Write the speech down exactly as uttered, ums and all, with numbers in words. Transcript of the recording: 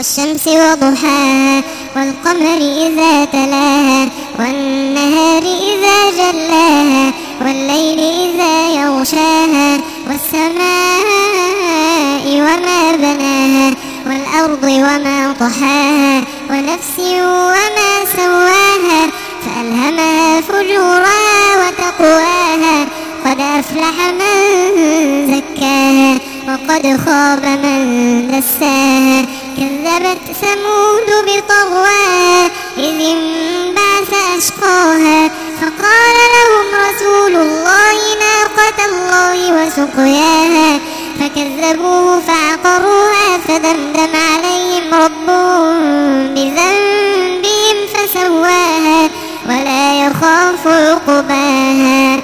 والشمس وضحاها والقمر إذا تلاها والنهار إذا جلاها والليل إذا يغشاها والسماء وما بناها والأرض وما طحاها ونفس وما سواها فألهمها فجورها وتقواها قد أفلح من زكاها وقد خاب من دساها كذبت ثمود بطغواها إذ انبعث أشقاها فقال لهم رسول الله ناقة الله وسقياها فكذبوه فعقروها فدمدم عليهم ربهم بذنبهم فسواها ولا يخاف عقباها.